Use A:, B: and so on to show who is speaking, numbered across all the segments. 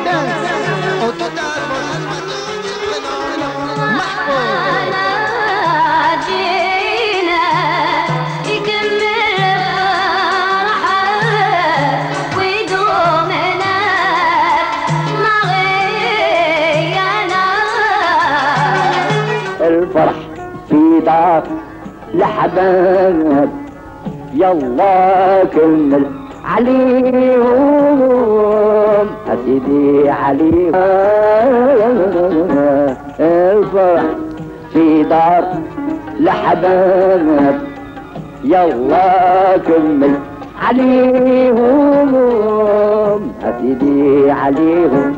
A: الفرح في دار لحباب يلا كمل عليهم أسيدي عليهم. الفرح في دار لحباب يلا كمل عليهم أسيدي عليهم.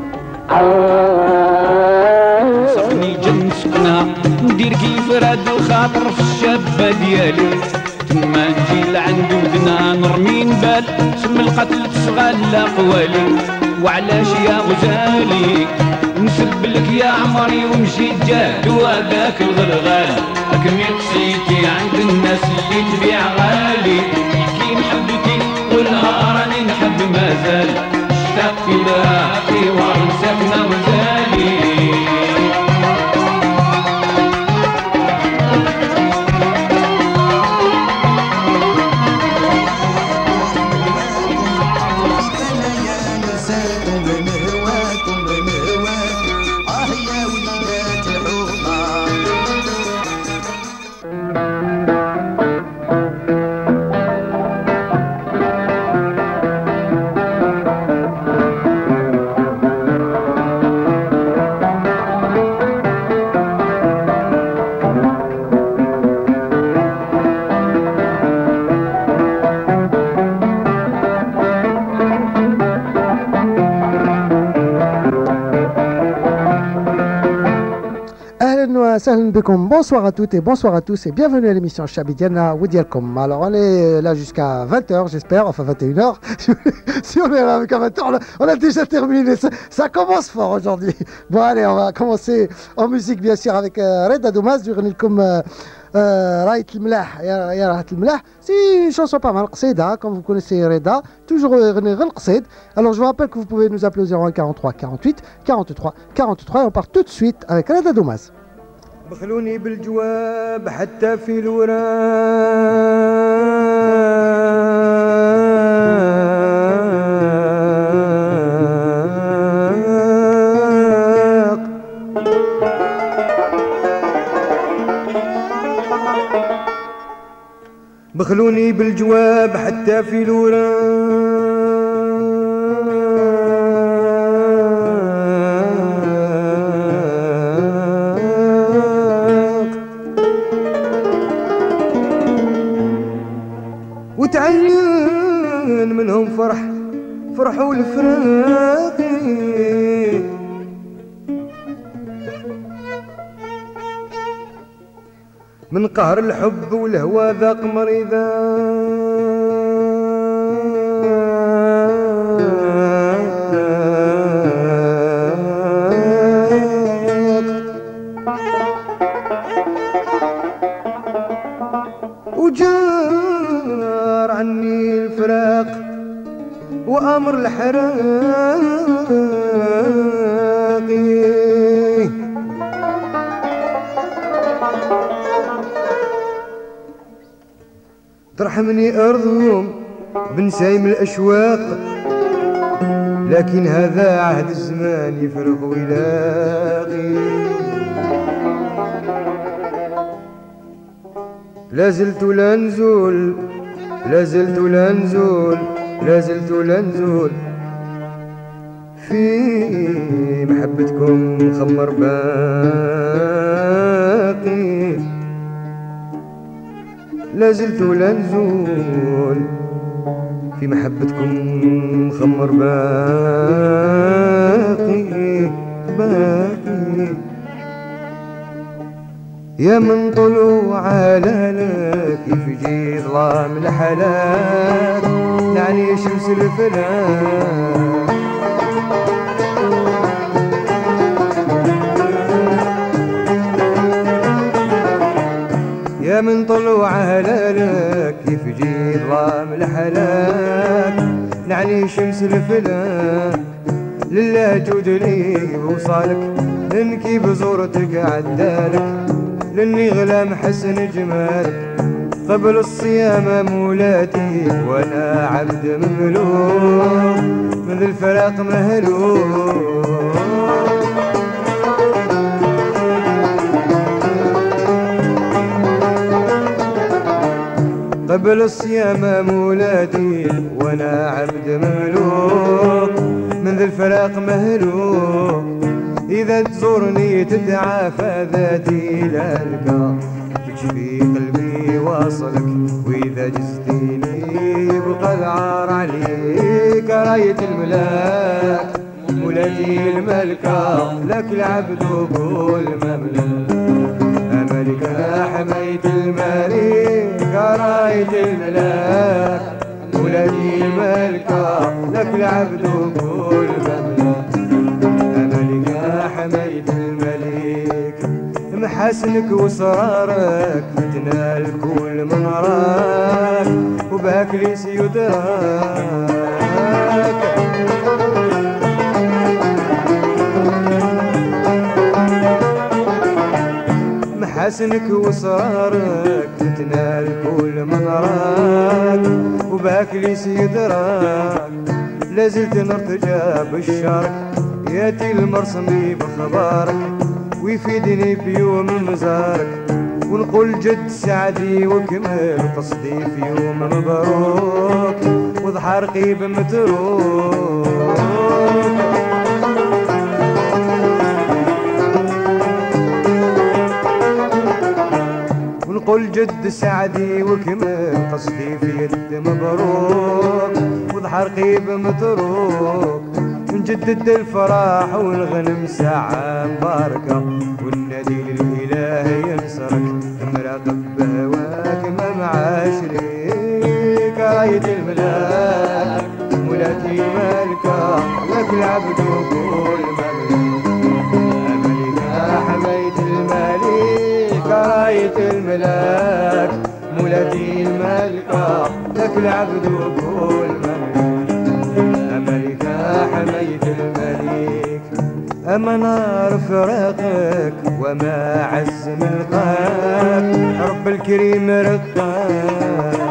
B: صفني جن سكنة ندير كيف راد الخاطر في الشابة ديالي تما نجي لعند ودنا نرمي نبال سم القتل تسغى قوالي وعلاش يا غزالي نسب لك يا عمري ومشي جاد وهذاك الغلغال راك سيتي عند الناس اللي تبيع غالي كي محبتي والها راني نحب مازال اشتقت لها في ورد ساكنة وزالي.
C: Bonsoir à toutes et bonsoir à tous et bienvenue à l'émission Chabidiana Woudialcom. Alors on est là jusqu'à 20h j'espère, enfin 21h. Si on est là avec 20h, on a déjà terminé, ça commence fort aujourd'hui. Bon allez, on va commencer en musique bien sûr avec Reda Doumaz du comme Raït Mlah, Ya Raït Mlah. C'est une chanson pas mal, Qsida, comme vous connaissez Reda, toujours René Qsid. Alors je vous rappelle que vous pouvez nous appeler au 01 43 48 43 43 et on part tout de suite avec Reda Doumaz.
D: بخلوني بالجواب حتى في الوراق بخلوني بالجواب حتى في الوراق وتعين منهم فرحوا لفراقي من قهر الحب والهوى ذاق مريضا وجار عني الفراق وأمر الحراقي ترحمني أرضهم بنسايم الأشواق لكن هذا عهد الزمان يفرق ويلاقي لازلت لا نزول لازلت لا نزول لازلت لا نزول في محبتكم مخمر باقي لازلت لا نزول في محبتكم مخمر باقي باقي يا من طلوع علالك كيف يجي ظلام الحلال نعني شمس الفلاح يا من طلوع هلالك كيف يجي ظلام الحلال نعني شمس الفلاح لله جود لي بوصالك ننكي بزورتك عدالك لاني غلام حسن جمالك قبل الصيام مولاتي وانا عبد مملوك من الفراق مهلوك قبل الصيام مولاتي وانا عبد مملوك من ذي الفراق مهلوك اذا تزورني تتعافى ذاتي لالقى تشفي قلبي واصلك واذا جزتيني يبقى العار عليك راية الملاك مولاتي الملكة لك العبد وكل مملك املك حماية الملك راية الملاك مولاتي الملكة لك العبد وكل مملك املك حماية الملك محاسنك وصرارك تنال كل من راك وباك ليس يدراك محاسنك وصرارك تنال كل من راك وباك ليس يدراك لازلت نرتجى بالشارك ياتي المرسمي بخبارك ويفيدني بيوم مزارك ونقول جد سعدي وكمل قصدي في يوم مبروك وظهر قيب متروك ونقول جد سعدي وكمل قصدي في يد مبروك وظهر قيب متروك نجدد الفرح والغنم ساعة مباركة والنادي للإله ينصرك مراقب بهواك ما مع شريك راية الملاك مولاتي مالكة لك العبد وكل مملك أملك حماية الملك راية الملاك مولاتي المالكة لك العبد وكل مملك أملك حماية الملك أما نار فراقك وما عز ملقاك رب الكريم رقاك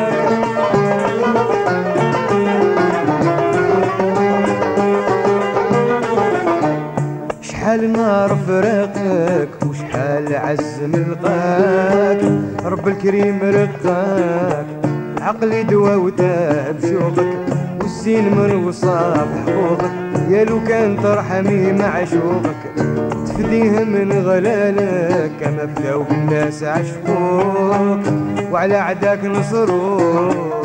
D: شحال نار فراقك وشحال عز ملقاك رب الكريم رقاك عقلي دوا وتاب شوقك والزين من وصاف حقوقك يا لو كان ترحمي معشوقك تفديه من غلالك كما فداو بالناس عشقوك وعلى عداك نصروك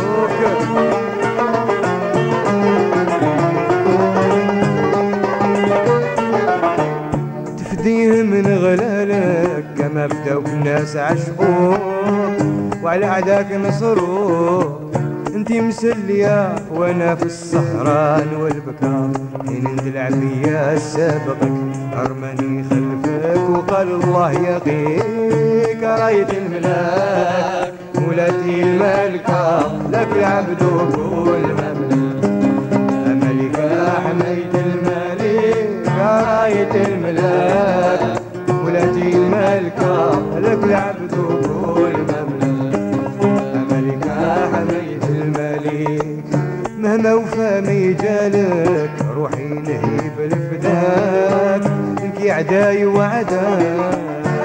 D: تفديه من غلالك كما فداو بالناس عشقوك وعلى عداك نصروك انتي مسلية وانا في السهران والبكاء حين اندلع بيا سابقك ارماني خلفك وقال الله يقيك راية الملاك مولاتي الملكة لك العبد وكل مملك املك حماية الملك راية الملاك مولاتي الملكة لك العبد وكل مملك املك حماية الملك مهما وفى ميجالك روحي نهيب الفداك انكي عداي وعداك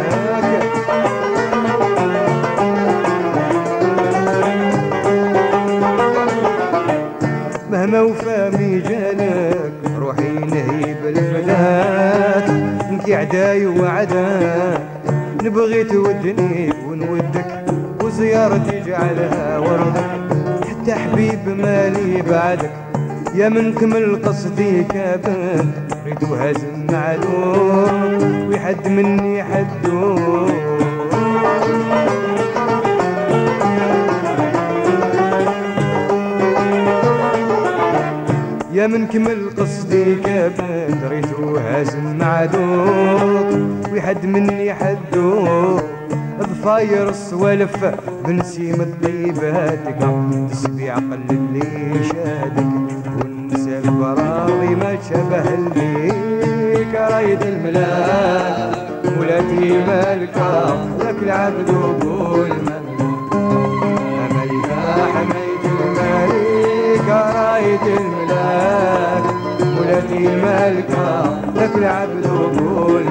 D: مهما وفى ميجالك روحي نهيب الفداك انكي عداي وعداك نبغي تودني ونودك وزيارتي جعلها وردك حتى حبيب مالي بعدك يا من كمل قصدي كابك ريد وهزم معلوم ويحد مني حدوك يا من كمل قصدي كابك ريد وهزم معلوم ويحد مني حدوك ضفاير السوالف بنسيم الطيبات تسبي عقل اللي شادك ونسى براضي ما شادك الملاك مولاتي مالكة لك العبد وقول ملكة حميت الملكة راية الملاك مولاتي المالكة لك العبد وقول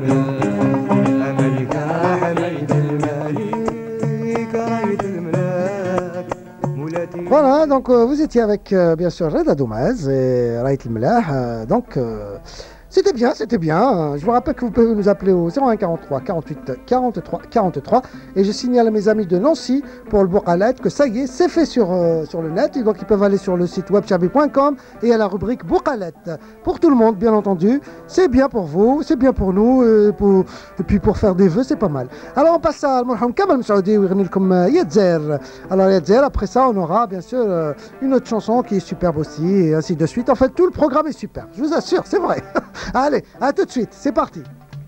D: ملكة حميت الملكة راية الملاك مولاتي.
C: Voilà, donc vous étiez avec bien sûr Reda Doumaz et Raït Mlah. Donc c'était bien, c'était bien. Je vous rappelle que vous pouvez nous appeler au 01 43 48 43 43. Et je signale à mes amis de Nancy pour le Bourgalet que ça y est, c'est fait sur le net. Et donc ils peuvent aller sur le site webchabi.com et à la rubrique Bourgalet. Pour tout le monde, bien entendu. C'est bien pour vous, c'est bien pour nous. Et puis pour faire des vœux, c'est pas mal. Alors on passe à Mohamed Kamal Msaoudi ou comme Yedzer. Alors Yedzer, après ça, on aura bien sûr une autre chanson qui est superbe aussi. Et ainsi de suite. En fait, tout le programme est super. Je vous assure, c'est vrai. Allez, à tout de suite, c'est parti.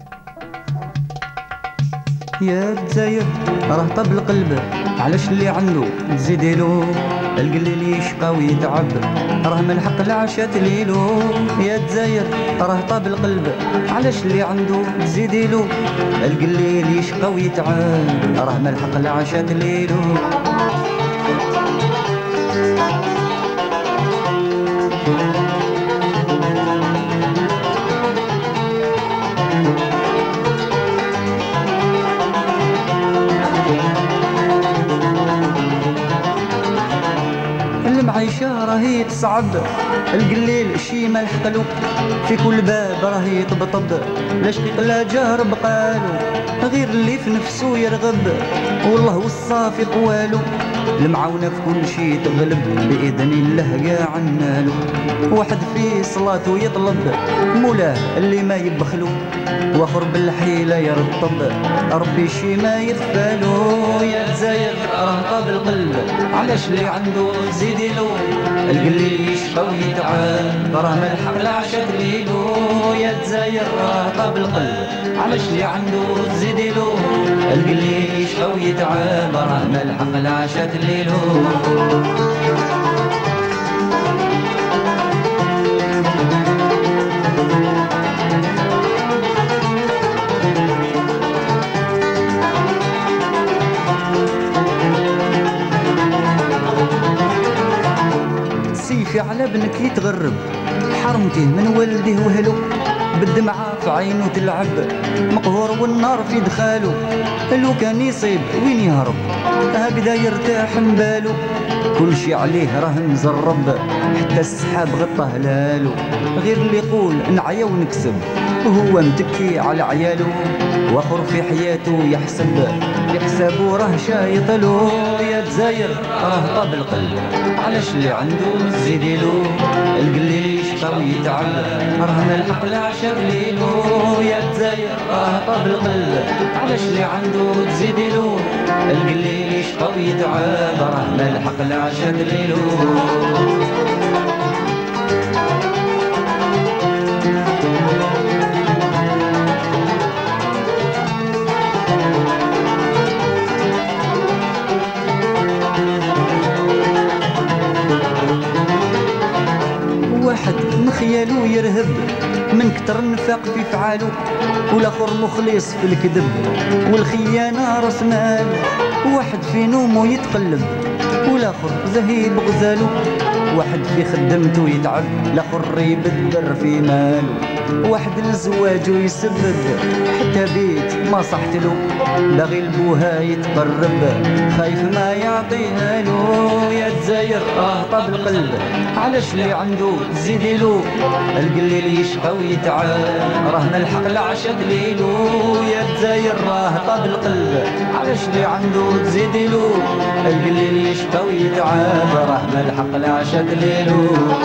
E: يا الجزاير راه طاب القلب علاش اللي عنده تزيديلو القليل يشقى ويتعب راه من الحق العشات ليلو يا الجزاير راه طاب القلب علاش اللي عنده تزيديلو القليل يشقى ويتعب راه من الحق العشات ليلو المعيشة راهي تصعب القليل شي ما لحقلو في كل باب راهي يطبطب لا شقيق لا جار بقالو غير اللي في نفسو يرغب والله والصافي قوالو المعاونة في كل شي تغلب بإذن الله قاع عنالو واحد في صلاته يطلب مولاه اللي ما يبخلو واخر بالحيلة يرطب ربي شي ما يخفالو يا الجزاير راه طاب القلب علاش اللي عنده زيديلو القليل يشقى ويتعب راه ملحق العشاء ليلو يا الجزاير راه طاب القلب علاش اللي عنده زيديلو القليل يشقى ويتعب راه ملحق العشاء ليلو سيفي على ابنك يتغرب حرمتيه من والده وهلو بالدمعة في عينه تلعب مقهور والنار في دخاله لو كان يصيب وين يهرب هكذا يرتاح مبالو كل شي عليه راه مزرب حتى السحاب غطى هلالو غير اللي يقول نعيا ونكسب وهو متكي على عيالو واخر في حياته يحسبو راه شايطلو يا الجزاير راه طاب القلب علاش اللي عنده زيديلو القليل يشقى ويتعب راه ملحق العشاء ليلو يا الجزاير راه طاب القلب علاش اللي عنده تزيديلو القليل يشقى ويتعب راه ملحق العشاء ليلو واحد مخيالو يرهب من كتر النفاق في فعالو والاخر مخلص في الكذب والخيانه راس مال واحد في نومو يتقلب والاخر زهيب غزالو واحد في خدمته يتعب الاخر يبدر في مالو واحد لزواجو يسبب حتى بيت ما صحتلو باغي لبوها يتقرب خايف ما يعطيها له يا الجزاير راه طاب القلب علاش اللي عنده تزيديلو القليل يشقى ويتعب راه ملحق العشاء دليلو يا الجزاير راه طاب القلب علاش اللي عنده تزيديلو القليل يشقى ويتعب راه ملحق العشاء دليلو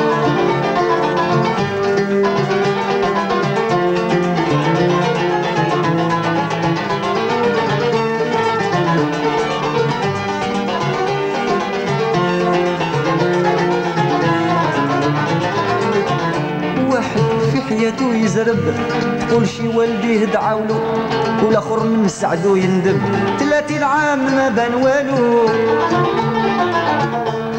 E: حياته يزرب كل شي والديه دعاولو والاخر من سعدو يندب 30 عام ما بان والو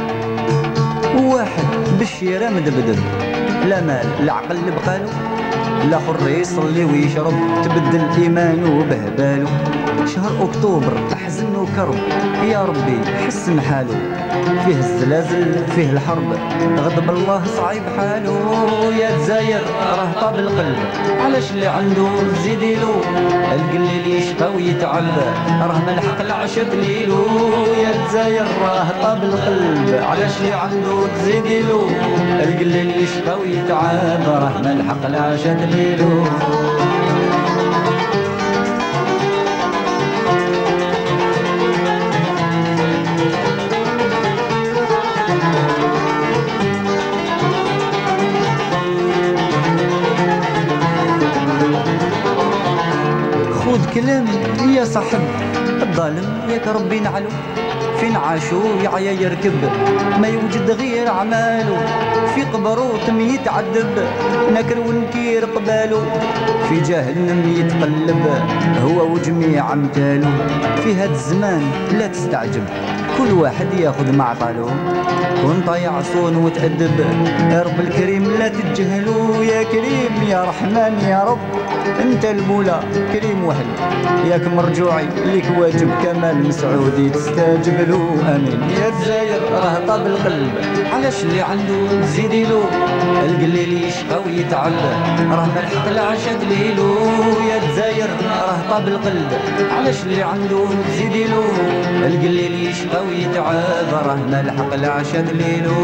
E: واحد بالشيره مدبدب لا مال لا عقل اللي بقالو الاخر يصلي ويشرب تبدل ايمانه بهبالو. شهر اكتوبر احزن وكرب يا ربي حسن حالو، فيه الزلازل فيه الحرب غضب الله صعيب حالو. يا دزاير راه طاب القلب علاش اللي عنده تزيديلو، القليل يشقى ويتعب راه ملحق العشب ليلو. يا دزاير راه طاب القلب علاش اللي عنده تزيديلو، القليل يشقى ويتعب راه ملحق العشب ليلو. كلام يا صاحب الظالم ياك ربي نعلو، فين عاشو يعيا يركب ما يوجد غير عمالو، في قبرو تم يتعذب نكر ونكير قبالو، في جهنم يتقلب هو وجميع امثالو. في هاد الزمان لا تستعجب كل واحد ياخذ معطالو، كون طايع صون وتأدب يا رب الكريم لا تتجهلو. يا كريم يا رحمن يا رب انت المولى كريم وحل، ياك مرجوعي ليك واجب كمال مسعودي تستاجب له امين. يا دزاير راه طاب القلب علاش اللي عنده تزيديلو، القليل يشقى ويتعب راه ملحق العشا دليلو. يا دزاير راه طاب القلب علاش اللي عنده تزيديلو، القليل يشقى ويتعب راه ملحق العشا دليلو.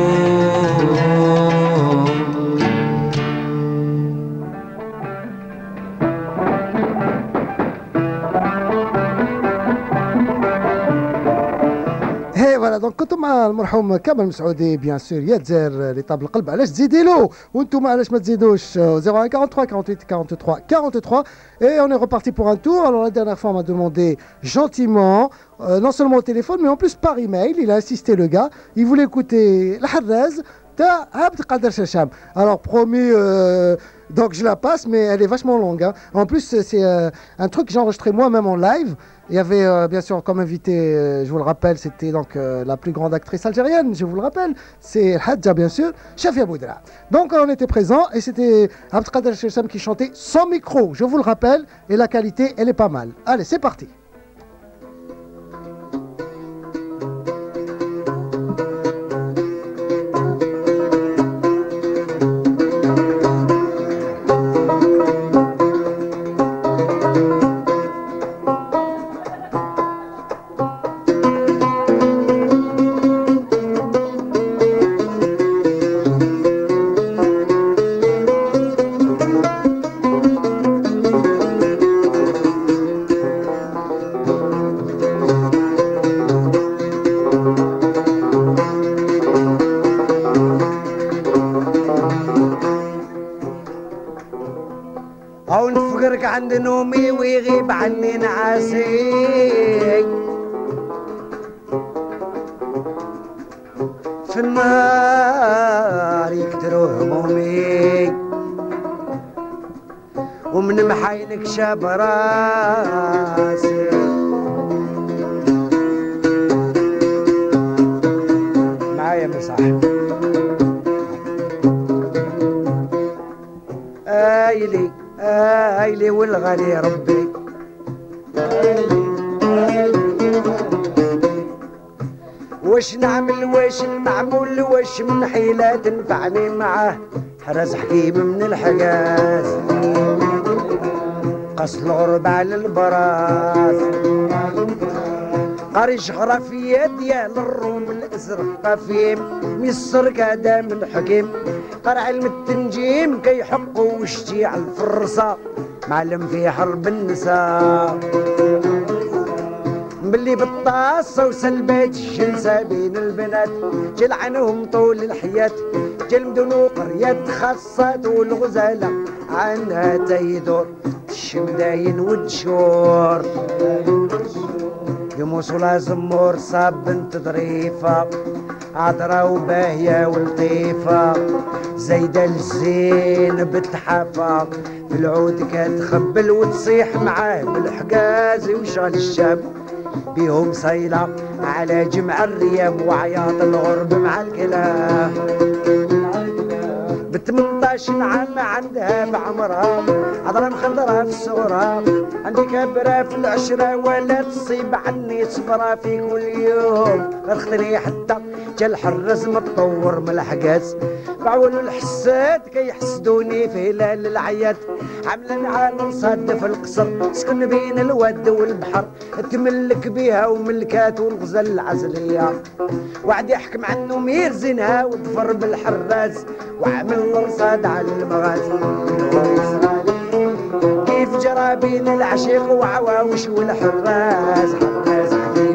C: فوالا دونك كنتم مع المرحوم كمال مسعودي بيان سور. يا دزاير اللي طاب القلب علاش تزيدي له وانتم علاش ما تزيدوش. 01 43 48 43 43 et on est reparti pour un tour. Alors la dernière fois on m'a demandé gentiment non seulement au téléphone mais en plus par email, il a insisté le gars, il voulait écouter la Harraz ta Abd Qader Chacham. Alors promis donc je la passe mais elle est vachement longue hein. En plus c'est un truc que j'ai enregistré moi-même en live. Il y avait bien sûr comme invité, je vous le rappelle, c'était donc la plus grande actrice algérienne, je vous le rappelle, c'est Hadja bien sûr, Chafia Boudra. Donc on était présents et c'était Abdelkader Chacham qui chantait sans micro, je vous le rappelle, et la qualité elle est pas mal. Allez, c'est parti.
F: عند نومي ويغيب عني نعاسي، في النار يكتروا همومي ومن محاينك شاب راسي. معايا مصاحب آيلي آيلي والغالي ربي واش نعمل واش المعمول واش من حيلة تنفعني معاه. حرز حكيم من الحجاز قص الغرب على البراس، قاري جغرافيا ديال الروم الازرق فيم ميسر كذا من حكيم، قرا علم التنجيم كيحقوا وشتي على الفرصه معلم في حرب النساء. ملي بالطاسه وسلبات الجنسه بين البنات جلعنهم طول الحياه، جلمدونو قريات خاصات والغزاله عنها تيدور الشمداين والدشور. يموصولا زمور صاب بنت ظريفة عطرة وباهية ولطيفة زايدة الزين بتحافة في العود كتخبل وتصيح معاه بالحجاز وشغل الشام بيهم صيلة على جمع الريام وعياط الغرب مع الكلام. ب18 عام عندها بعمرها عذرا مخضرة في صغرها عندي كبرة في العشرة ولا تصيب عني صبرة في كل يوم غرختني حتى جا الحرز متطور من الحقاس بعول الحساد كيحسدوني في هلال العياد عاملة عالم صاد في القصر سكن بين الود والبحر تملك بيها وملكات والغزل العزلية وعد يحكم عنه مير زينها وظفر بالحراز وعمل الرصاد على المغازي كيف جرى بين العشيق وعواوش والحراز حراز حكيم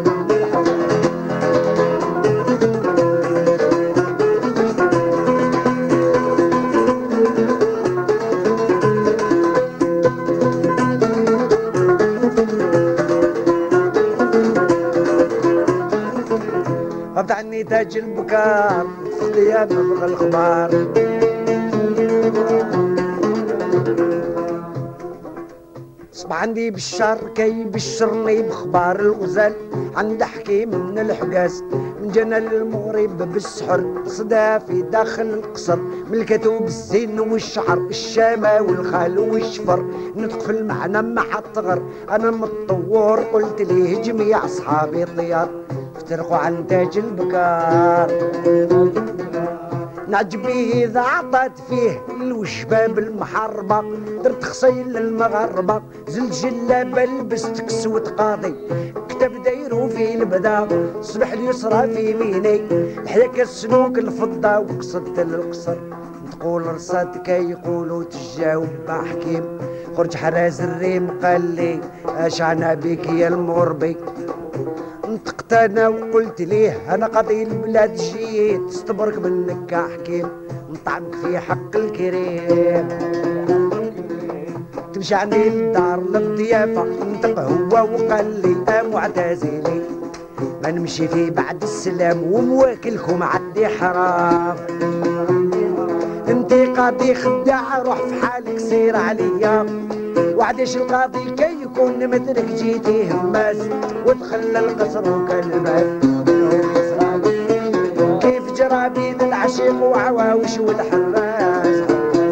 F: غبت عني تاج البكار خليا نبغى الخبار صبح عندي بالشر كي بشرني بخبار الغزال عند حكيم من الحقاس من جنى المغرب بالسحر صدى في داخل القصر ملكته بالزين والشعر الشامة والخال والشفر نطق في المعنى مع الطغر انا متطور قلت ليه جميع اصحابي طيار افترقوا عن تاج البكار نعجبيه إذا عطات فيه الوشباب المحربة درت خصيل المغربة زلجلة بلبست كسوة قاضي كتب دايرو في البدا صبح اليسرى في يميني الحياك السلوك الفضة وقصدت للقصر تقول رصاد كي يقولوا تجاوب حكيم خرج حراز الريم قال لي اش عنا بك يا المغربي نطقت انا وقلت ليه انا قاضي البلاد جيت استبرك منك يا حكيم نطعمك في حق الكريم تمشي عندي للدار للضيافه نطق هو وقال لي معتزلي ما نمشي فيه بعد السلام ومواكلكم عندي حرام انتي قاضي خداع روح في حالك سير عليا وعدش القاضي كي يكون مثلك جيتي هماس ودخل القصر وكلمات كيف جرى بين العشيق وعواوش والحراس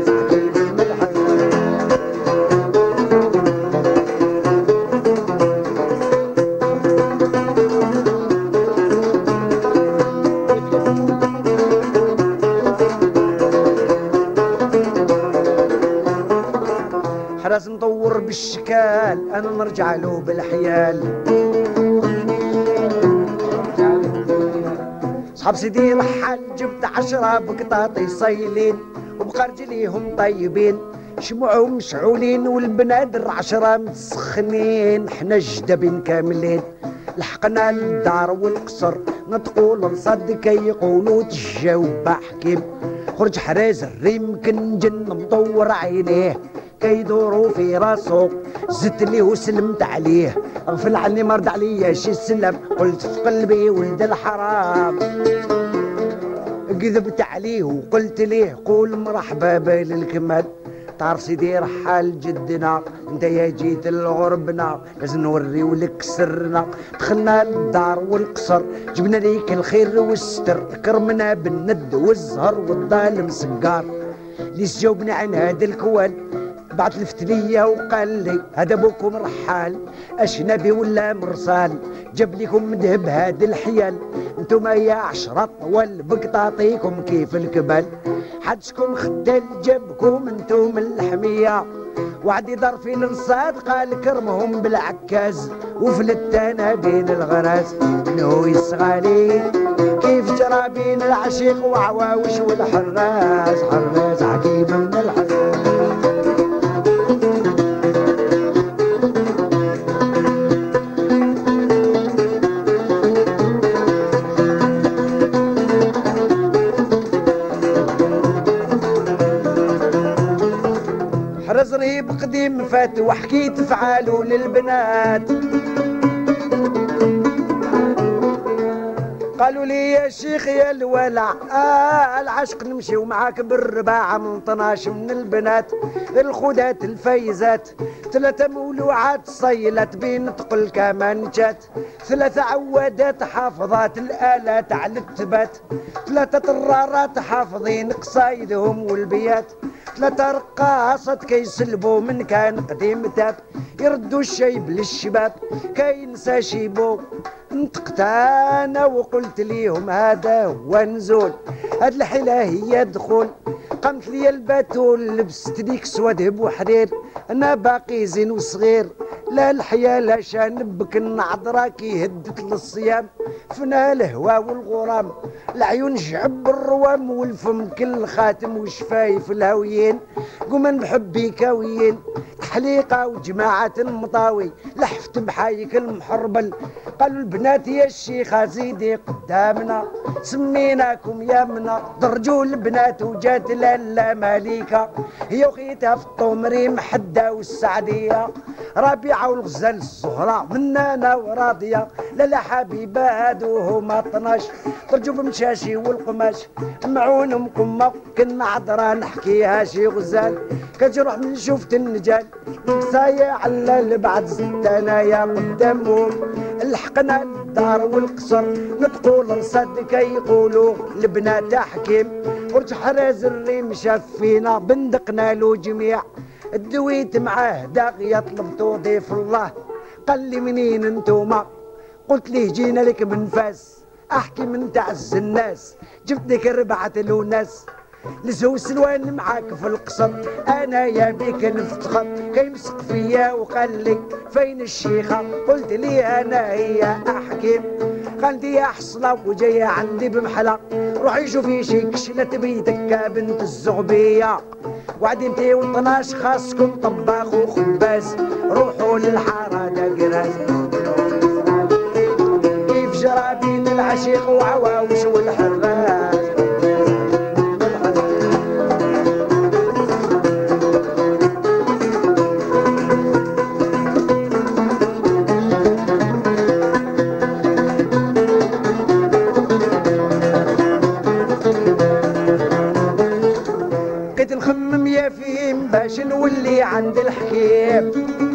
F: حراس مطور بالشكال انا نرجع له بالحيال صحاب سيدي رحال جبت 10 بقطاطي صايلين وبقى رجليهم طيبين شموعهم مشعولين والبنادر 10 متسخنين حنا جدبين كاملين لحقنا للدار والقصر نطقوا للصد كي يقولوا تجاوب حكيم خرج حراز الريم كنجن مطور عينيه كيدوروا في راسو زدت ليه وسلمت عليه غفل عني مرد عليا شي سلم قلت في قلبي ولد الحرام كذبت عليه وقلت ليه قول مرحبا بالكمال تعرف سيدي رحال جدنا انت يا جيت لغربنا لازم نوريو لك سرنا دخلنا للدار والقصر جبنا ليك الخير والستر كرمنا بالند والزهر والظالم سقار اللي جاوبني عن هذا الكوال بعت لفت ليا وقال لي هذا بوكم رحال اشنبي ولا مرسال جاب لكم ذهب هاد الحيال انتوما يا 10 طوال بقطاطيكم كيف الكبال حدشكم خدال جابكم انتم الحميه وعدي دار في الرصاد قال كرمهم بالعكاز وفلت انا بين الغراز انه يسغالي كيف جرى بين العشيق وعواوش والحراز حراز عجيب من الحراز رهيب قديم فات وحكيت فعالو للبنات قالوا لي يا شيخ يا الولع العشق نمشيو معاك بالرباعة من 12 من البنات الخدات الفايزات 3 مولوعات صيلت بين تقل كمانجات 3 عوادات حافظات الآلات على التبات 3 طرارات حافظين قصايدهم والبيات 3 رقاصات كيسلبوا من كان قديم تاب يردوا الشيب للشباب كينسى شيبو نطقت انا وقلت ليهم هذا هو نزول هاد الحيلة هي دخول قامت لي الباتول لبست ديك سواد هب وحرير انا باقي زين وصغير لا الحياة لا شانبك النعضرة كي هدت للصيام فنا الهوا والغرام العيون شعب الروام والفم كل خاتم وشفايف الهويين قوما بحبي كاويين تحليقة وجماعة المطاوي لحفت بحايك المحربل قالوا البنات يا الشيخة زيدي قدامنا سميناكم يا منا درجوا البنات وجات لالا ماليكة هي وخيتها في الطمري محدة والسعدية ربيعة والغزال الزهراء منانا وراضية لالا حبيبة هادو هما 12 درجوا بمشاشي والقماش معون مقمة كنا عذرا نحكيها شي غزال كتروح من شوفت النجال بسايا على البعد زدنا يا قدامهم لحقنا الدار والقصر نطقوا لرصد كيقولوا البنات حكيم ورج حراز الريم شافينا بندقنا له جميع الدويت معاه داغية طلبتو ضيف الله قال لي منين انتوما قلت ليه جينا لك من فاس احكي من تعز الناس جبت لك 4 لوناس لزو سلوان معاك في القصر انا يا بيك نفتخر كيمسك فيا وقال لي فين الشيخه قلت لي انا هي احكي قال لي يا حصله وجايه عندي بمحله روحي شوفي شي كشله بيدك بنت الزغبيه وعدي انتي و12 خاصكم طباخ وخباز روحوا للحاره داقراز كيف جرابين العشيق وعواوش والحراز نخمم يا فيم باش نولي عند الحكيم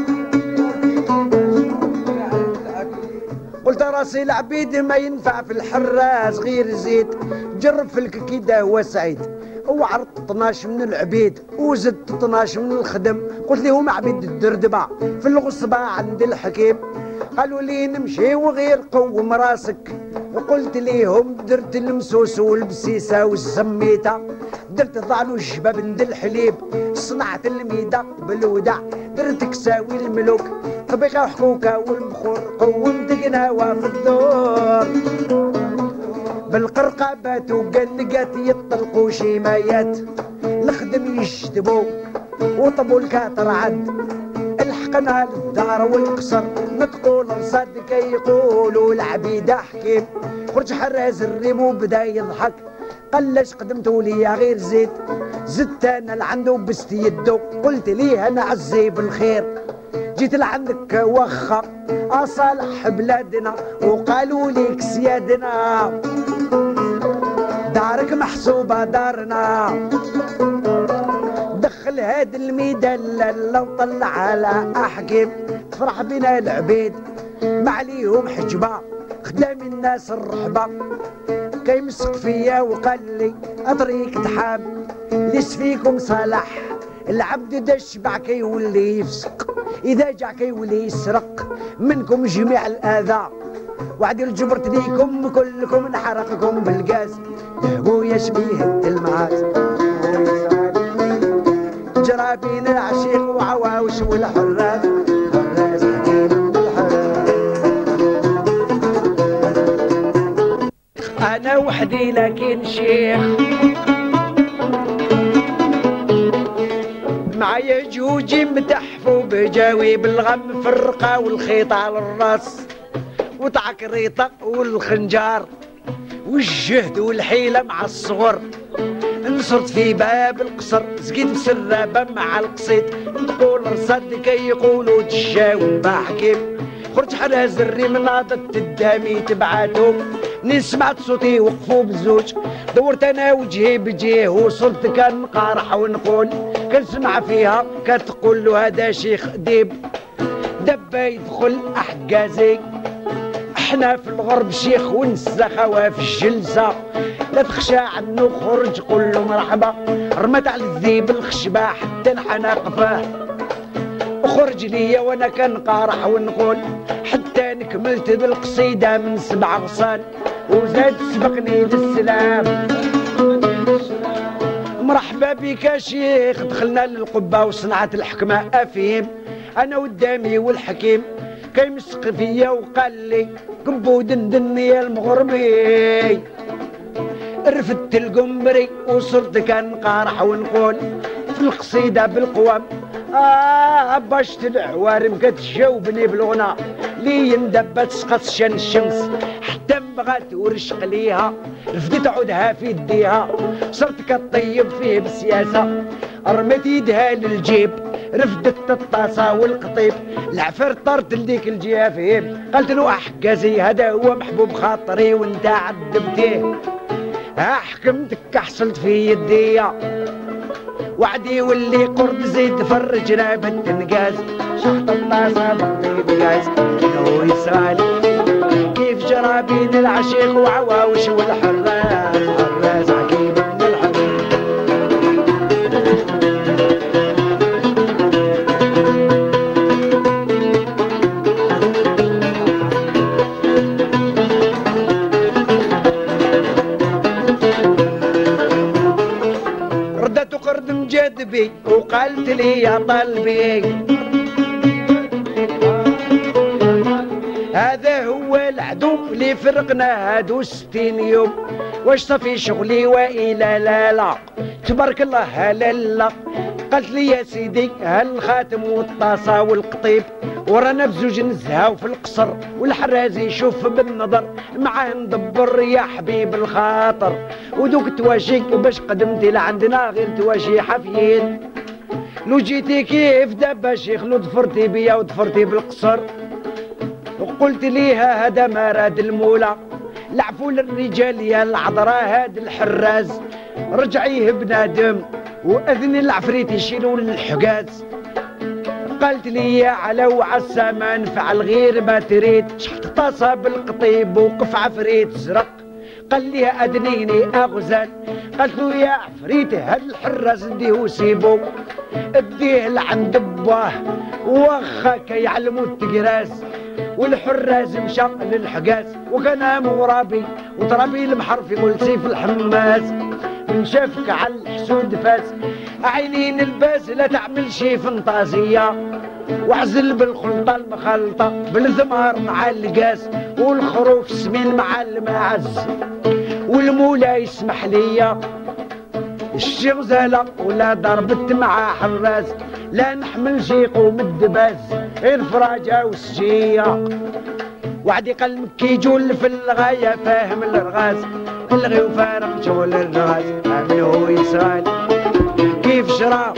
F: قلت راسي العبيد ما ينفع في الحراس غير زيت جرب في الكيده هو سعيد وعرضت 12 من العبيد وزدت 12 من الخدم قلت لهم عبيد الدردبه في الغصبه عند الحكيم قالوا لي نمشي وغير قوم راسك وقلت ليهم درت المسوس والبسيسه والزميته درت ضعلو الشباب ند الحليب صنعت الميده بالودع درت كساوي الملوك طبيقه وحكوكه والبخور قومت قناوه في الدور بالقرقابات وقنقات يطلقوا شيمايات الخدم يشتبوا وطبوا الكاتر عد الحقنا للدار والقصر نطقوا لرصاد كيقولوا العبيد حكيم خرج حراز الريم وبدا يضحك قلاش قدمتوا لي غير زيت زدت انا لعنده بست يدو قلت ليه انا عزي بالخير جيت لعندك وخا اصالح بلادنا وقالوا ليك سيادنا دارك محسوبه دارنا دخل هاد الميدان لو طلع على احكيم تفرح بنا العبيد ما عليهم حجبه خدام الناس الرحبه كيمسك فيا وقال لي اطريك تحاب ليش فيكم صلاح العبد دشبع كيولي يفسق اذا جع كيولي يسرق منكم جميع الاذى وعدي الجبرت ليكم كلكم نحرقكم بالغاز تهبو يا شبيه التلماس جرابين العشيق وعواوش والحراس حراس حكيم بالحراس انا وحدي لكن شيخ معايا جوجي متحفو بجاوي بالغم فرقه والخيط على الراس وتعكريطه والخنجار والجهد والحيله مع الصغر نصرت في باب القصر سقيت بسرابه مع القصيد نقول رصد كيقولوا تجاوب بحكيم خرج حراز الريم ناضت الدامي تبعاتهم منين سمعت صوتي وقفوا بزوج دورت انا وجهي بجيه وصرت كنقارح ونقول كنسمع فيها كتقول له هذا شيخ ديب دبا يدخل احجازي احنا في الغرب شيخ ونسى خوا في الجلسه لا تخشى عنه خرج قول له مرحبا رمت على الذيب الخشبه حتى انحنى قفاه وخرج ليا وانا كنقارح ونقول حتى نكملت بالقصيده من 7 غصان وزاد سبقني للسلام مرحبا بك يا شيخ دخلنا للقبه وصنعت الحكمه افهم انا قدامي والحكيم كيمسق فيا وقال لي قبو دندن يا المغربي رفدت القمري وصرت كنقارح ونقول في القصيده بالقوام باش العوارم كتجاوبني بالغنى لي ندبت سقط شان الشمس حتى بغات ورشق ليها رفدت عودها في يديها صرت كطيب فيه بالسياسه رميت يدها للجيب رفدت الطاسه والقطيب العفر طرت لديك الجهه فيه قلت له احكازي هذا هو محبوب خاطري وانت عذبتيه حكمتك حصلت في يديا وعدي واللي قرب زيد فرجنا بالتنقاز شحط الطاسه بالطيب قاز هو يسال كيف جرى بين العشيق وعواوش والحراز حراز عكيم من الحبيب ردت قرد مجذبي وقالت لي يا طلبي هذا هو العدو اللي فرقنا هادو 60 يوم واش صافي شغلي وإلا لا تبارك الله هلالا قالت لي يا سيدي هالخاتم والطاسه والقطيب ورانا بزوج نزهاو في القصر والحراز يشوف بالنظر معاه ندبر يا حبيب الخاطر ودوك تواشيك باش قدمتي لعندنا غير تواشي حفيد لو جيتي كيف دابا شيخ لو ضفرتي بيا وضفرتي بالقصر وقلت ليها هذا مراد المولى لعفوا للرجال يا العذراء هاد الحراز رجعيه بنادم واذن العفريت يشيلوا للحجاز قالت لي يا على وعسى ما نفعل غير ما تريد شحت طاسه بالقطيب وقف عفريت زرق قال لي ادنيني اغزال قالت له يا عفريت هاد الحراز نديه وسيبو اديه لعند باه واخا كيعلموا التقراز والحراز مشى للحجاز وكان مغرابي وترابي المحرف يقول سيف الحماز من شافك على الحسود فاس عينين الباس لا تعمل شي فانتازية وعزل بالخلطة المخلطة بالزمار مع القاس والخروف سمين مع المعز والمولا يسمح ليا الشغزالة ولا ضربت مع حراز لا نحمل شي قوم الدباز الفراجة والسجية وعدي قلبك كيجول في الغاية فاهم الرغاز الغي وفارق شغل الرغاز عامل هو يسال كيف شرا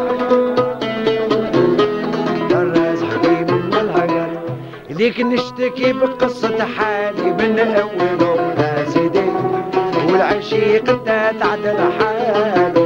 F: الراس حبيب من الهجر ليك نشتكي بقصة حالي من أوله يا سيدي والعشيق انت تعدل حالي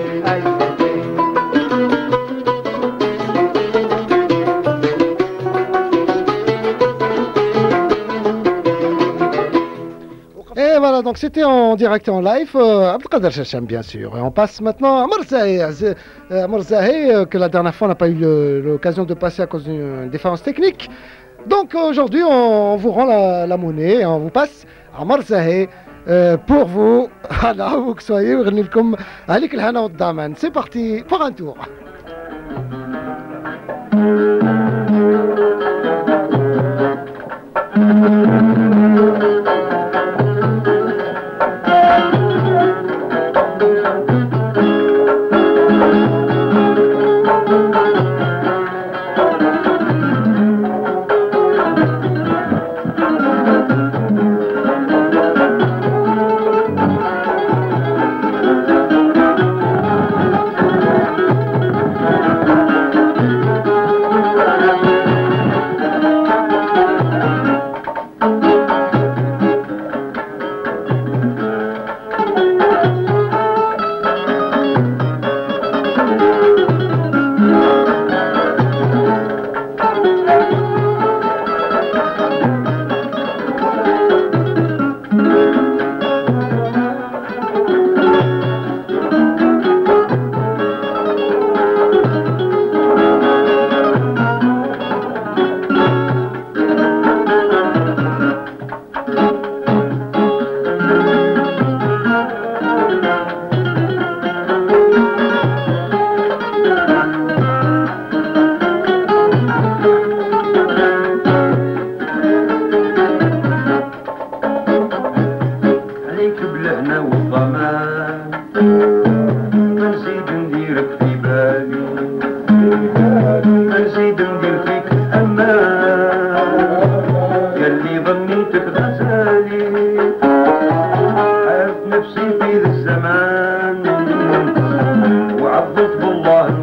C: Et voilà, donc c'était en direct et en live, Abdelkader Chacham bien sûr. Et on passe maintenant à Morzahe, que la dernière fois on n'a pas eu l'occasion de passer à cause d'une différence technique. Donc aujourd'hui on vous rend la monnaie et on vous passe à Morzahe pour vous. Alors vous que soyez, c'est parti pour un tour.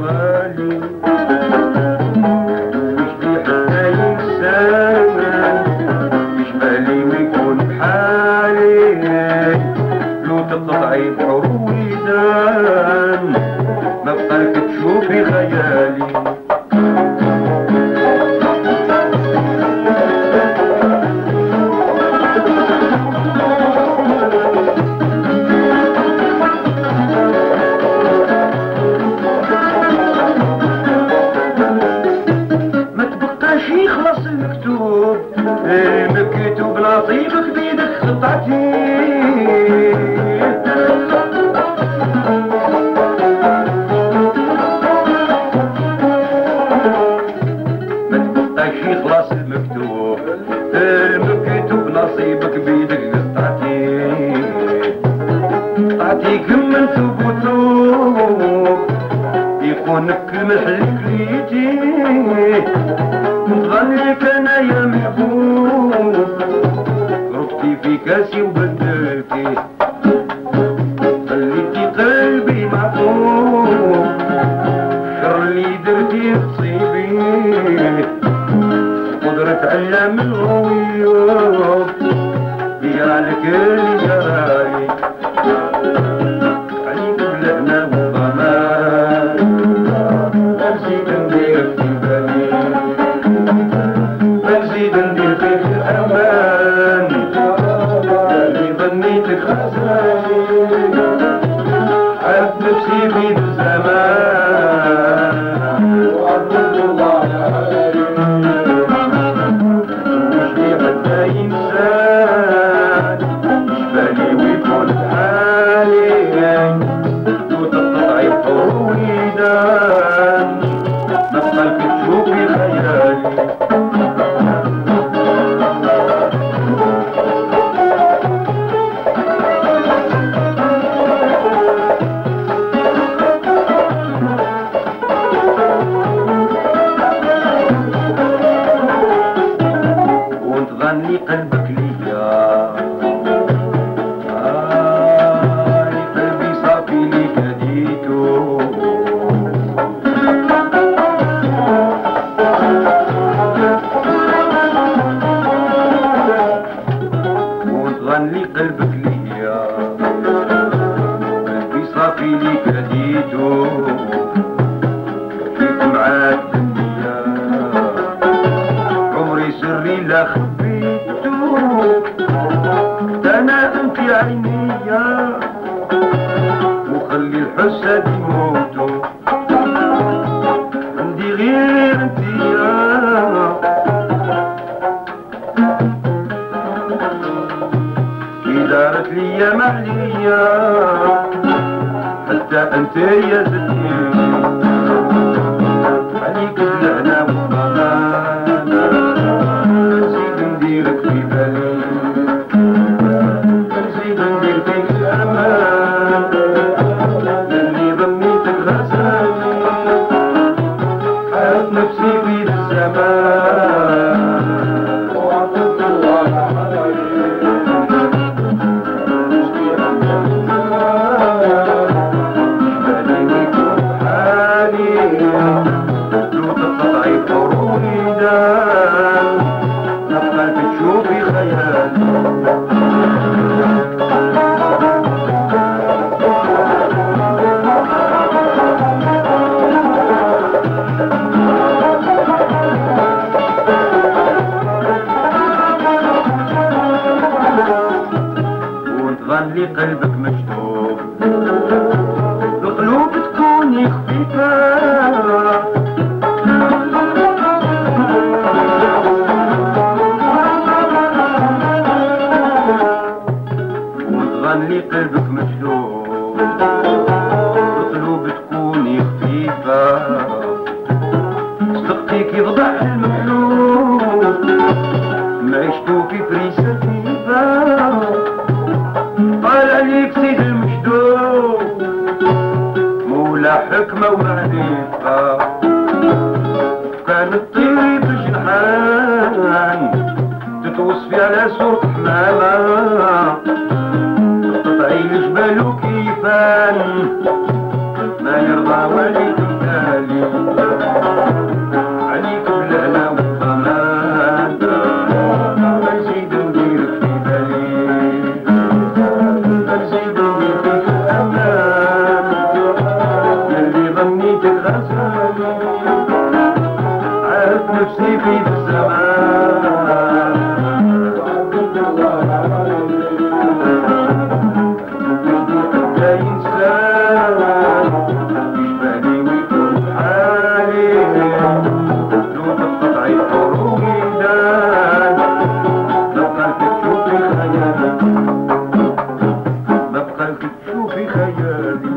G: غالي وجدي حتى ينسانا مش بالي ويكون بحالي لو تقطعي بحر وليدان ما بقالك تشوفي خيالي مكتوب نصيبك بيدك خطعتي ما تبقاش يخلص المكتوب المكتوب نصيبك بيدك قطعتي قطعتيك من ثوب وثوب يكونك الملح كليتي ظنيك انا يا محبوب ربتي في كاسي وبدلتي خليتي قلبي معقوب شر اللي درتي تصيبي قدرة علام الغيوب يجرالك اللي جرالي عليك بلهنا والضمان نسيت نديرك في بالي نزيد ندير فيك الأمان اللي ظنيتك خسراني حب نفسي بيد الزمان وعبد الله علي وجدي حتى ينسان بالي ويكون بحالي لو تقطعي بحر وليدان ما بقالك تشوفي خيالي وتغني قلبك ليا قلبي صافي ليك هديتو وتغني قلبك ليا قلبي صافي ليك هديتو فيك معاك الدنيا عمري سري لا خبيتو انا انت عينيا وخلي الحساد يموتو عندي غير انتيا كي دارت ليا معليا حتى انت يا ستي عليك اللعنة والضمانة نزيد نديرك في بالي نزيد ندير فيك الأمان اللي ظنيتك غزالي حياة نفسي في الزمان وعطيت الله علي بالي ويكون حالي لو تقطعي بحر وليدان ما بقالك تشوفي خيالي وتغني قلبك مشدود القلوب تكوني خفيفة وتغني قلبك مشدود القلوب تكوني خفيفة صدقتك يضبع المقلوب معيشتو في فريسة فيفا قال عليك سيد المشدود مولا حكمة ومعرفة كانت طيري بجنحان تتوصفي على صورة حمامة تقطعي الجبال وكيفان ما يرضى والدي تمثال شوفك غزالي عرفت نفسي في الزمان حتى ينسان يشبهني ويكون حالي لو بالطبع الحروب يدان ما بقالك تشوفي خيالي ما بقالك تشوفي خيالي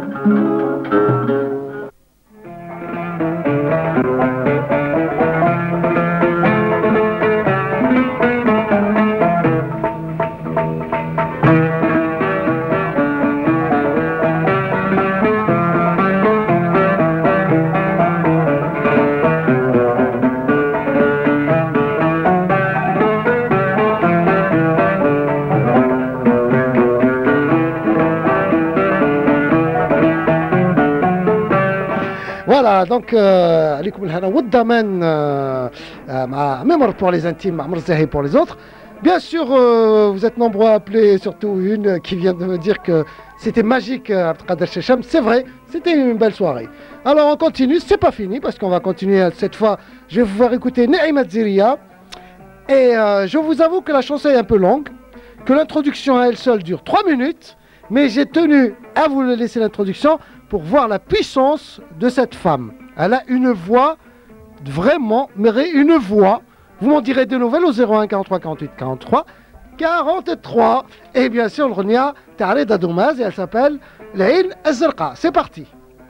C: Voilà, donc, عليكم الهنا والضمان مع Mémoire pour les intimes, مع مرزاهي pour les autres. Bien sûr, vous êtes nombreux à appeler, surtout une qui vient de me dire que c'était magique, Abdelkader Checham. C'est vrai, c'était une belle soirée. Alors on continue, c'est pas fini parce qu'on va continuer cette fois. Je vais vous voir écouter Naïma Ziria. Et je vous avoue que la chanson est un peu longue, que l'introduction à elle seule dure 3 minutes, mais j'ai tenu à vous laisser l'introduction pour voir la puissance de cette femme. Elle a une voix, vraiment, mais une voix. Vous m'en direz des nouvelles au 01 43 48 43 43. Et bien sûr, le Rnia Tareda Doumaz, et elle s'appelle L'Aïn Azrqa. C'est parti.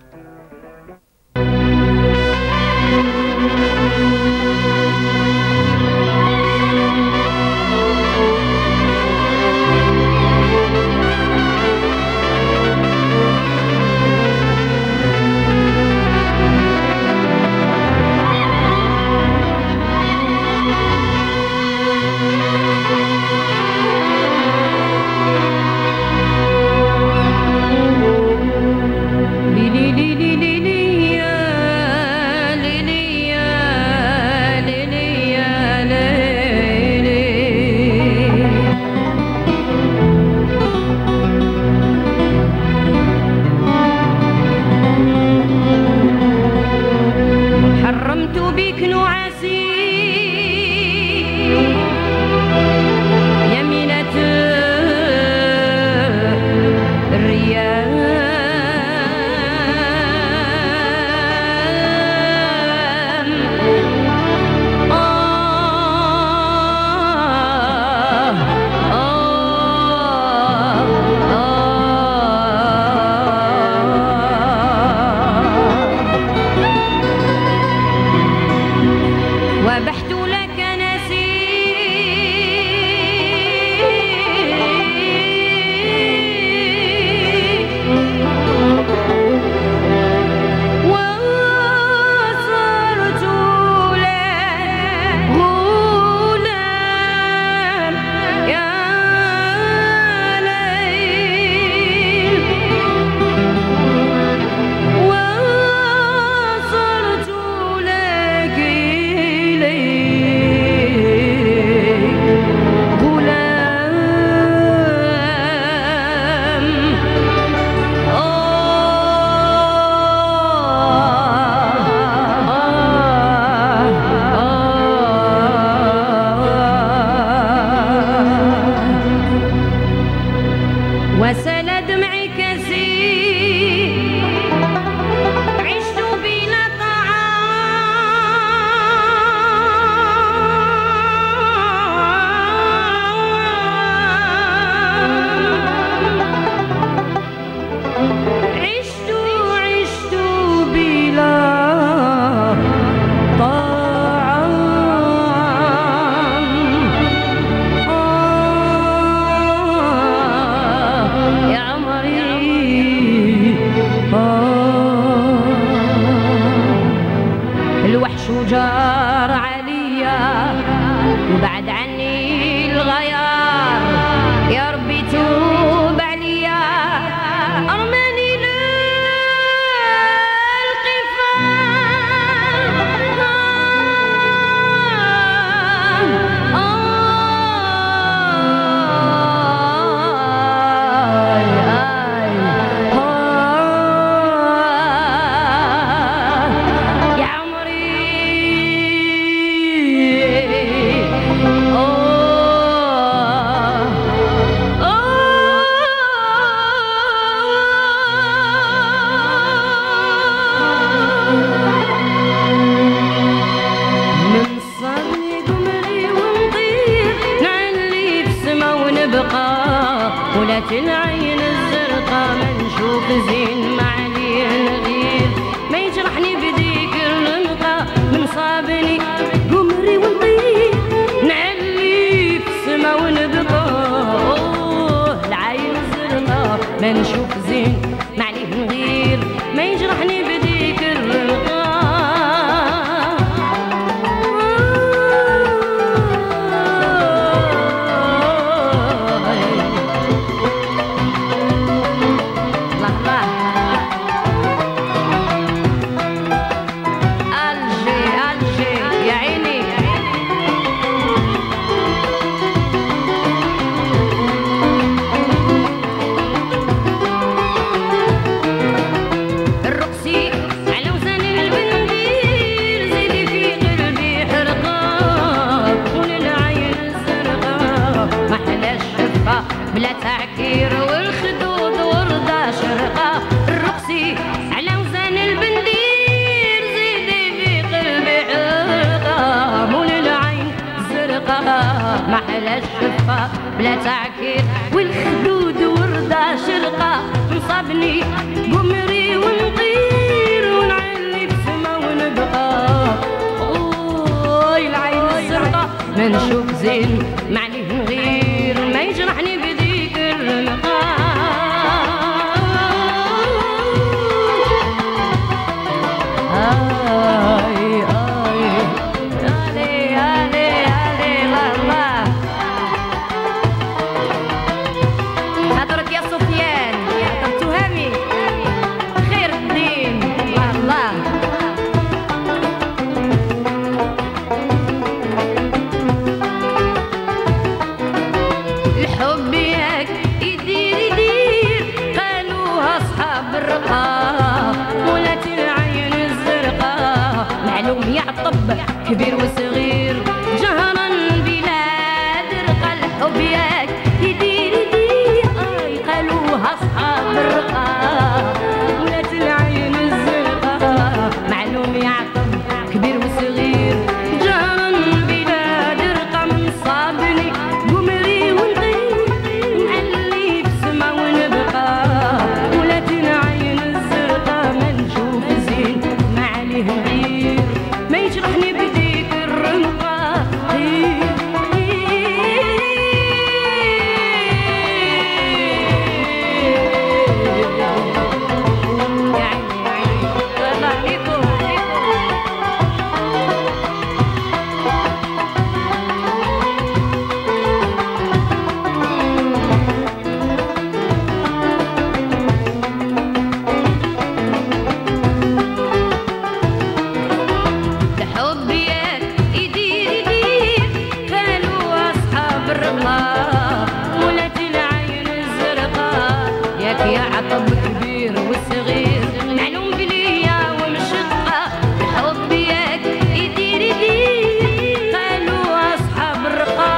H: جار عليا وبعد عني الغيار يا ربي توب عليا أرماني للقفا زين ما عليه نغير ما يجرحني بديك الرنقة من صابني قمري ونطير نعلي في السما ونبقى العين زرقا ما نشوف زين ما عليه نغير ما يجرحني بديك الرنقة بلا تعكير والخدود وردة شرقة الرقصي على وزن البندير زيدي في قلبي عرقة مول العين زرقة محلى الشفة بلا تعكير والخدود وردة شرقة مصابني قمري ونطير ونعلي في السما ونبقى العين الزرقاء ما نشوف زين ما عليه نغير ما يجرحني بديك الرنقة آي آي آلي آلي آلي الله خاطرك يا سفيان خاطر تهامي خير الدين الله الحب ياك يدير يدير قالوها أصحاب الرقا ولات العين الزرقاء معلوم يعطب كبير وصغير جهرا بلا درقة الحب ياك يدير يدير قالوها أصحاب الرقا ولات العين الزرقاء معلوم يعطب كبير وصغير جهرا بلا درقة مصابني قمري ونطير نعلي في السما ونبقى ولات العين الزرقاء ما نشوف زين ما عليه نغير ما يجرحني بديك الرنقة يا عيني الله عليكم الحب ياك يدير يدير قالوا أصحاب الرقا ولات العين الزرقاء ياك يا عطب كبير والصغير معلوم بليا ومشقة الحب ياك يدير يدير قالوا أصحاب الرقا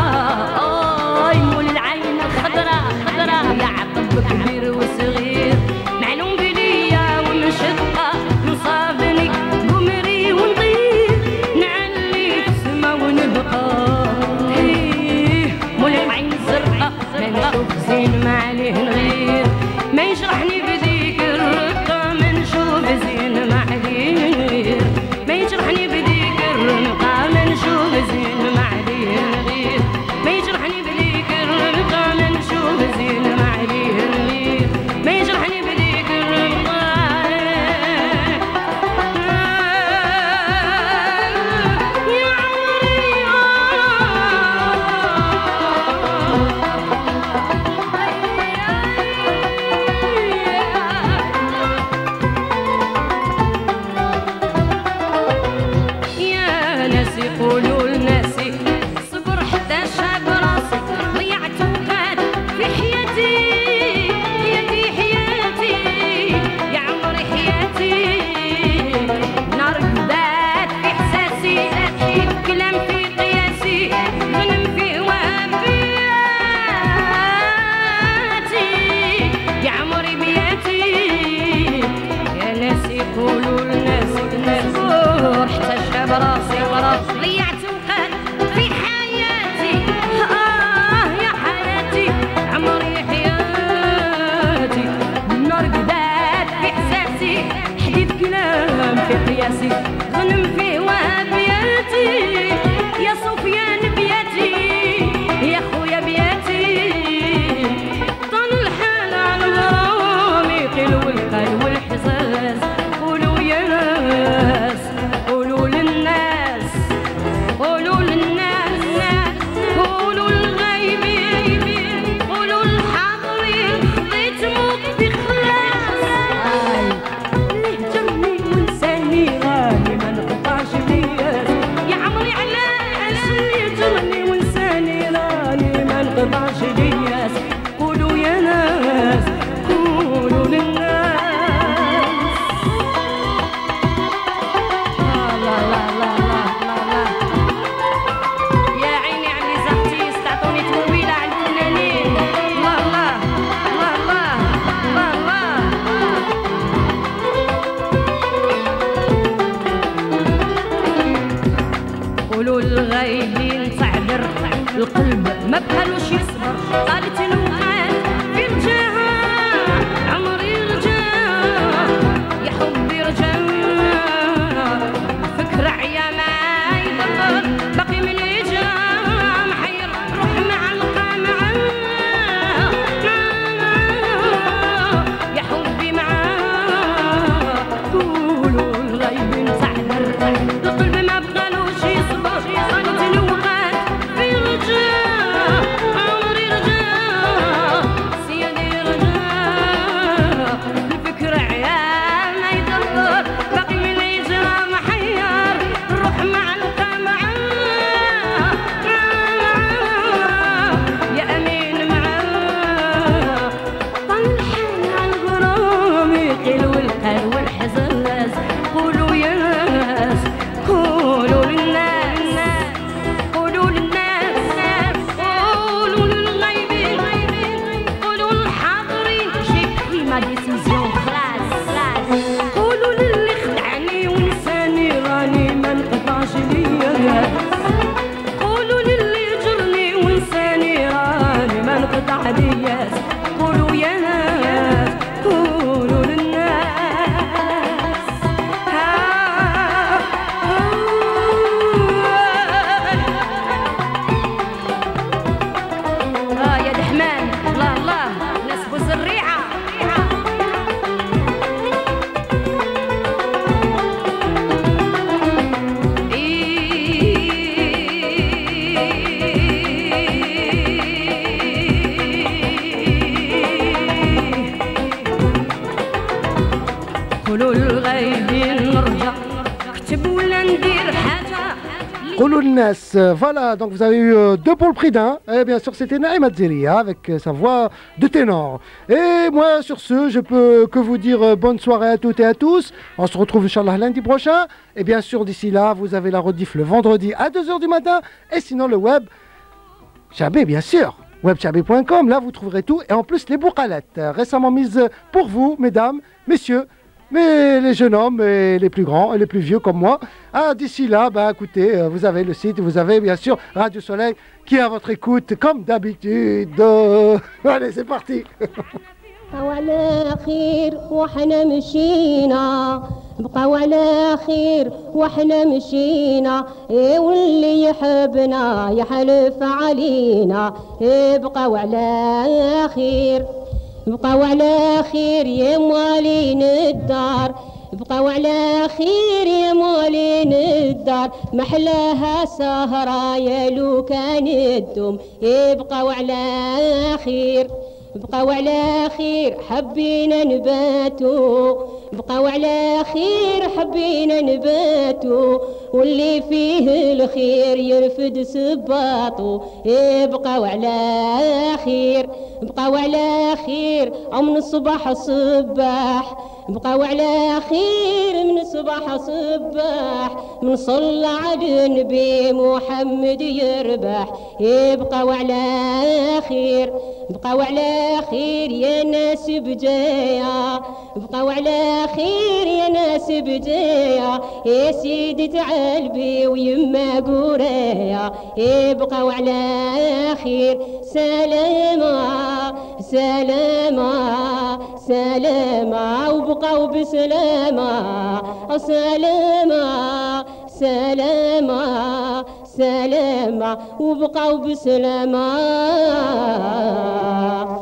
H: مول العين الخضراء خضراء يا عطب كبير وصغير معلوم بليا ومشقة مصابني قمري ونطير نعلي في السما ونبقى مول العين الزرقاء ما نشوف زين ما عليه نغير ما يجرحني بديك الرقة ما نشوف زين ما عليه نغير ما يجرحني بديك الرقة ما نشوف زين ما عليه نغير ما يجرحني بديك الرقة ما نشوف زين ما عليه نغير ما يجرحني بديك الرقة يا يا ناس يقولوا لناسي صبر حتى شاب راسي ضيعت وقت في حياتي حياتي حياتي يا عمري حياتي نار قدات في احساسي كلام في قياسي غنم في وهبياتي يا عمري بياتي يا ناس يقولوا لناسي صبر حتى شاب راسي ضيعت وقت في حياتي يا حياتي عمري حياتي نار قدات راسي غنم فيه وابياتي يا سفيان بياتي يا خويا بياتي طال الحال على الغرام يقيل والقال والحزاز قولوا يا ناس قولوا للناس قولوا للناس قولوا للغايبين قولوا للحاضرين خذيت موت بخلاص ليه جرني ونساني راني ما نقطعش لياس يا عمري علاش ليه جرني ونساني راني ما نقطعش لياس قولوا يا ناس قولوا للناس لا لا لا لا لا يا عيني على لي زارتيست عطوني تمويله على الفنانين لا لا لا لا لا لا قولوا للغايبين تعذر القلب ما بحالوش يصبر قالت الوقات في رجاها عمري رجاها يا حبي رجاها فكرة عيا ما يضر باقي من يجرى محير روح معلقة معاه يا حبي معاه قولوا الغايبين تعذر القلب ما بقالوش يصبر قالت الوقات في رجاها عمري رجاها سيدي رجاها الفكرة عيا ما يضر باقي من يجرى محير روح معلقة معاه يا أمين معاه طال الحال على الغرام يقيل والقال والحزاز قولوا يا ناس قولوا للناس قولوا للناس قولوا للغايبين قولوا للحاضرين جي بري ما ديسيزيون خلاص قولوا للي خدعني ونساني راني ما نقطعش ليا قولوا للي جرني ونساني راني ما نقطع لياس قولوا يا ناس قولوا للناس يا دحمان الله الله ناس بوزريعة قولوا للغايبين نرجع كتب ولا ندير حاجة
C: قولوا للناس. Voilà, donc vous avez eu deux pour le prix d'un. Et bien sûr, c'était Naïma Zeria avec sa voix de ténor. Et moi, sur ce, je peux que vous dire bonne soirée à toutes et à tous. On se retrouve, Inch'Allah, lundi prochain. Et bien sûr, d'ici là, vous avez la rediff le vendredi à 2h du matin. Et sinon, le web, Chabé, bien sûr. Webchabé.com, là, vous trouverez tout. Et en plus, les boucalettes, récemment mises pour vous, mesdames, messieurs. Mais les jeunes hommes et les plus grands et les plus vieux comme moi. Ah, d'ici là, bah, écoutez, vous avez le site, vous avez bien sûr Radio Soleil qui est à votre écoute comme d'habitude. Allez, c'est parti.
I: بقاو على خير وحنا مشينا بقاو على خير وحنا مشينا واللي يحبنا يحلف علينا بقاو على خير بقاو على خير يا موالين الدار بقاو على خير يا موالين الدار محلاها سهرة يا لو كان الدم بقاو على خير بقاو على خير حبينا نباتو بقاو على خير حبينا نباتو واللي فيه الخير يرفد سباطو بقاو على خير بقاو على خير من الصباح صباح بقاو على خير من الصباح صباح من صلى على النبي محمد يربح بقاو على خير بقاو على خير يا ناس بجايا بقاو على خير يا ناس بجايا يا سيدي تعالبي ويما قوريا بقاو على خير سلامة سلامة سلامة وبقاو بسلامة سلامة سلامة سلامة وبقاو بسلامة